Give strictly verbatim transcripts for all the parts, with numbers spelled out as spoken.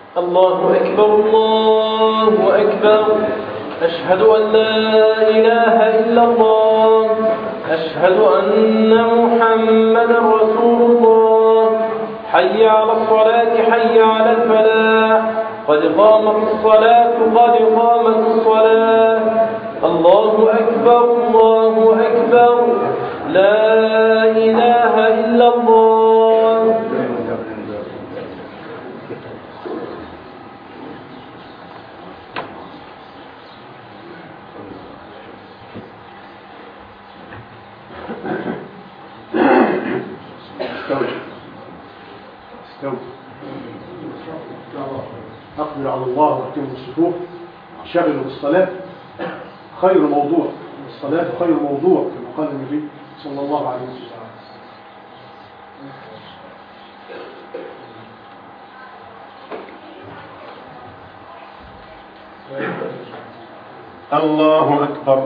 الله أكبر الله أكبر. أشهد أن لا إله إلا الله. أشهد أن محمدا رسول الله. حي على الصلاة حي على الفلاح. قد قامت الصلاة قد قامت الصلاة. الله أكبر الله أكبر. لا إله إلا الله. أقبل على الله واهتموا الصفوف. شغلوا بالصلاة خير موضوع. الصلاة خير موضوع كما قال النبي صلى الله عليه وسلم. الله أكبر.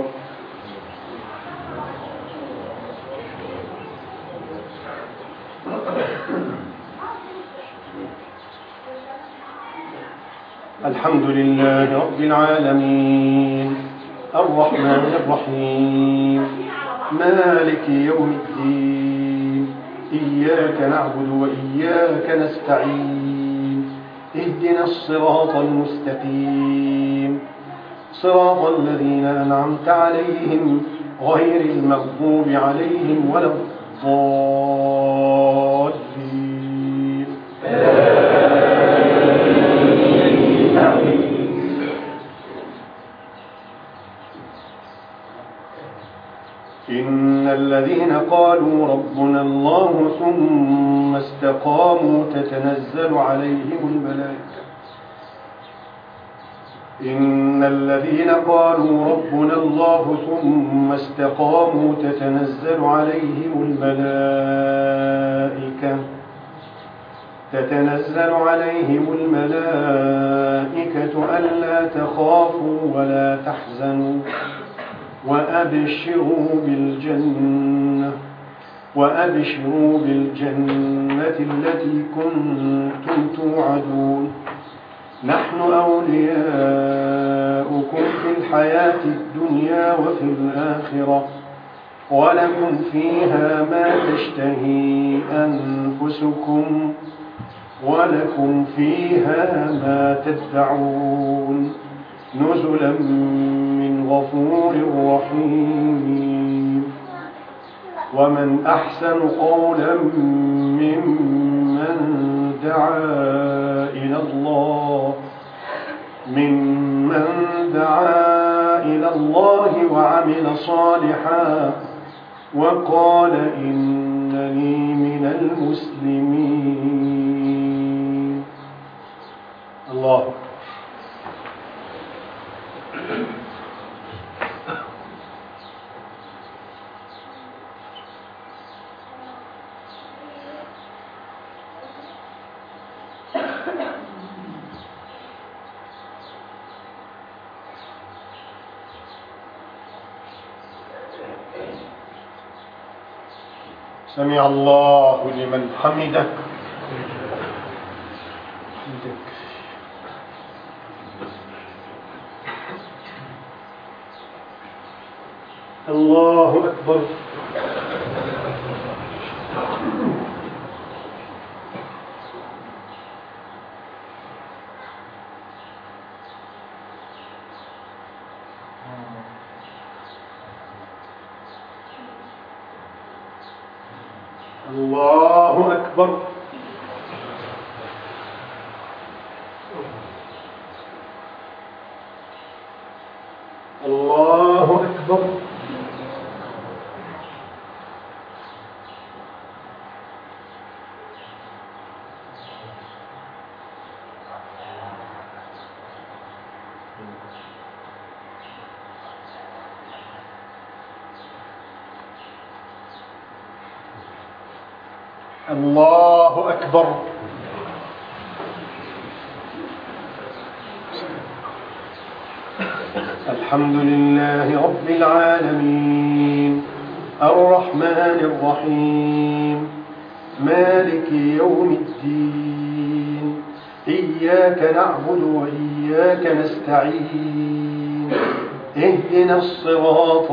الحمد لله رب العالمين الرحمن الرحيم مالك يوم الدين إياك نعبد وإياك نستعين اهدنا الصراط المستقيم صراط الذين أنعمت عليهم غير المغضوب عليهم ولا الضالين. إن الذين قالوا ربنا الله ثم استقاموا تتنزل عليهم الملائكة إن الذين قالوا ربنا الله ثم استقاموا تتنزل عليهم الملائكة تتنزل عليهم الملائكة ألا تخافوا ولا تحزنوا وأبشروا بالجنة وأبشروا بالجنة التي كنتم توعدون نحن أولياؤكم في الحياة الدنيا وفي الآخرة ولكم فيها ما تشتهي أنفسكم ولكم فيها ما تدعون نزلا من غفور رحيم. ومن أحسن قولا ممن دعا إلى الله ممن دعا إلى الله وعمل صالحا وقال إنني من المسلمين. الله. سمع الله لمن حمده. الله أكبر. الله أكبر. الله أكبر. الله أكبر. الحمد لله رب العالمين الرحمن الرحيم مالك يوم الدين إياك إياك نعبد وإياك نستعين اهدنا الصراط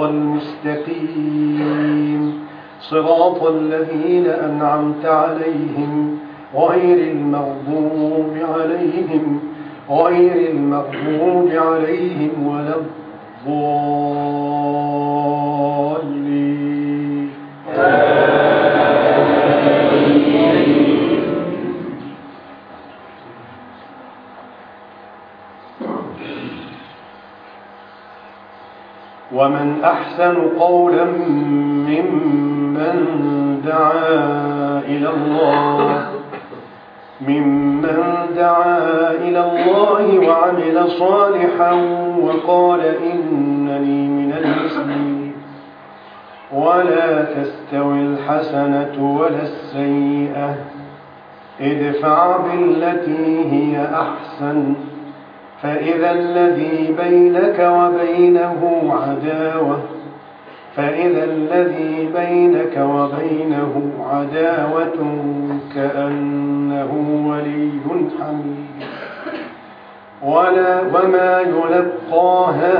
المستقيم صراط الذين أنعمت عليهم غير المغضوب عليهم غير المغضوب عليهم ولا الضالين. ومن أحسن قولا ممن دعا إلى الله ممن دعا إلى الله وعمل صالحا وقال إنني من المسلمين. ولا تستوي الحسنة ولا السيئة ادفع بالتي هي أحسن فإذا الذي بينك وبينه عداوة فإذا الذي بينك وبينه عداوة كأنه ولي حميم. ولا وما يلقاها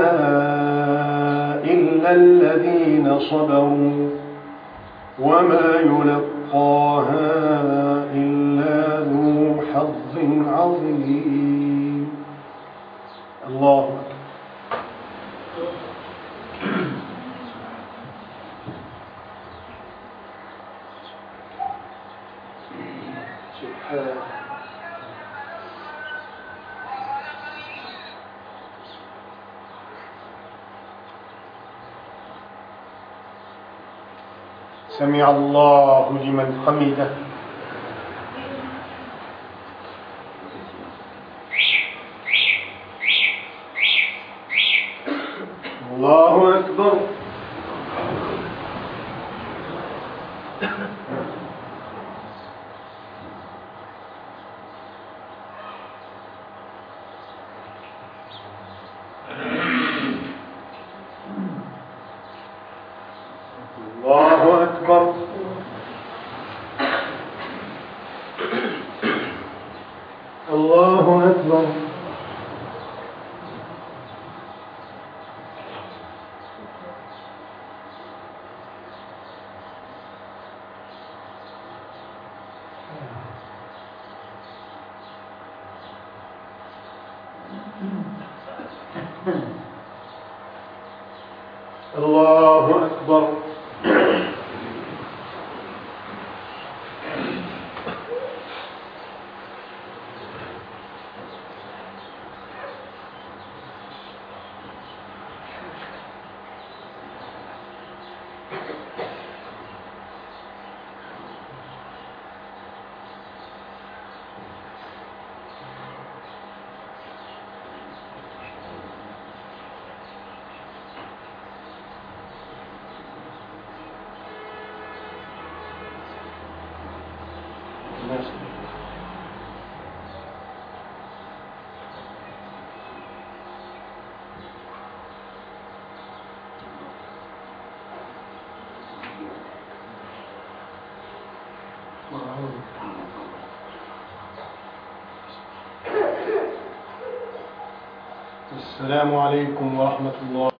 إلا الذين صبروا وما يلقاها إلا ذو حظ عظيم. الله أكبر. سبحان سمع الله لمن حمده. الله أكبر. الله أكبر. الله أكبر. الله أكبر. السلام عليكم ورحمة الله